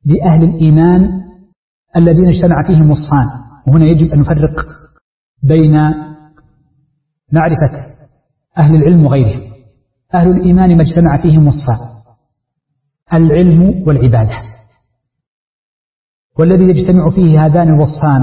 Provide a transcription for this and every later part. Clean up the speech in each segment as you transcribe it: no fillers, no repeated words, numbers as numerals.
لأهل الإيمان الذين اجتمع فيهم وصفان. وهنا يجب أن نفرق بين معرفة أهل العلم وغيرهم. أهل الإيمان ما اجتمع فيهم وصفان: العلم والعبادة. والذي يجتمع فيه هذان الوصفان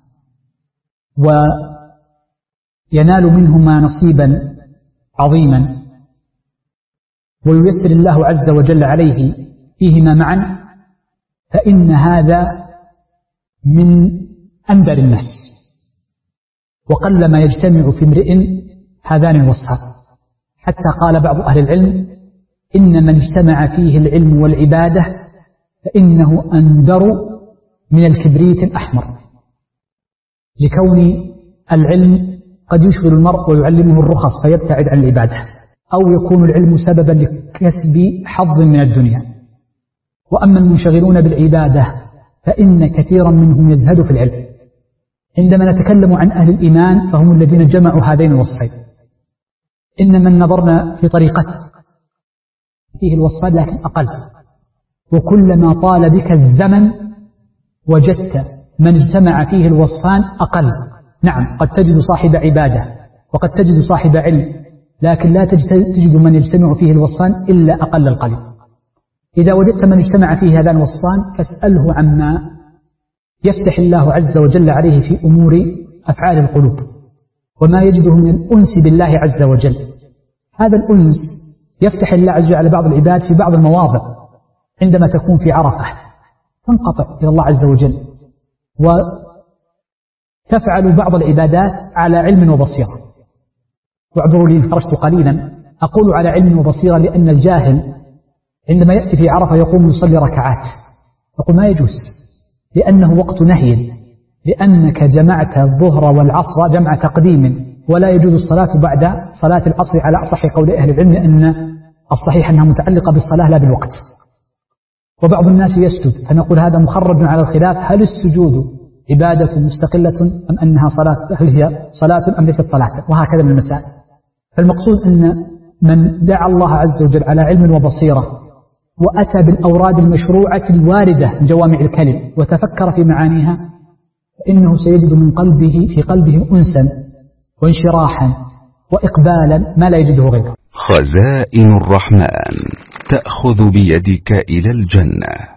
وينال منهما نصيبا عظيما وييسر الله عز وجل عليه فيهما معا، فإن هذا من أندر الناس، وقل ما يجتمع في امرئ هذان الوصفان، حتى قال بعض أهل العلم: إن من اجتمع فيه العلم والعبادة فإنه أندر من الكبريت الأحمر، لكون العلم قد يشغل المرء ويعلمه الرخص فيبتعد عن العبادة، أو يكون العلم سببا لكسب حظ من الدنيا. وأما المنشغلون بالعبادة فإن كثيرا منهم يزهد في العلم. عندما نتكلم عن أهل الإيمان فهم الذين جمعوا هذين الوصفين. إن من نظرنا في طريقته فيه الوصفان لكن أقل، وكلما طال بك الزمن وجدت من اجتمع فيه الوصفان أقل. نعم، قد تجد صاحب عبادة وقد تجد صاحب علم، لكن لا تجد من يجتمع فيه الوصفان إلا أقل القليل. إذا وجدت من اجتمع فيه هذان الوصفان فاسأله عما يفتح الله عز وجل عليه في أمور أفعال القلوب، وما يجده من الأنس بالله عز وجل. هذا الأنس يفتح الله عز وجل على بعض العباد في بعض المواضع. عندما تكون في عرفة تنقطع إلى الله عز وجل وتفعل بعض العبادات على علم وبصيرة. واعذروا لي خرجت قليلا، أقول على علم وبصيرة لأن الجاهل عندما يأتي في عرفة يقوم يصلي ركعات، يقول ما يجوز، لأنه وقت نهي، لأنك جمعت الظهر والعصر جمع تقديم، ولا يجوز الصلاة بعد صلاة العصر على أصح قول أهل العلم، لأن الصحيح أنها متعلقة بالصلاة لا بالوقت. وبعض الناس يسجد، فنقول هذا مخرج على الخلاف: هل السجود عبادة مستقلة أم أنها صلاة؟ هل هي صلاة أم ليست صلاة؟ وهكذا من المسائل. فالمقصود أن من دعا الله عز وجل على علم وبصيرة وأتى بالأوراد المشروعة الواردة من جوامع الكلم وتفكر في معانيها، فإنه سيجد من قلبه في قلبه أنسا وانشراحا وإقبالا ما لا يجده غيره. خزائن الرحمن تأخذ بيدك إلى الجنة.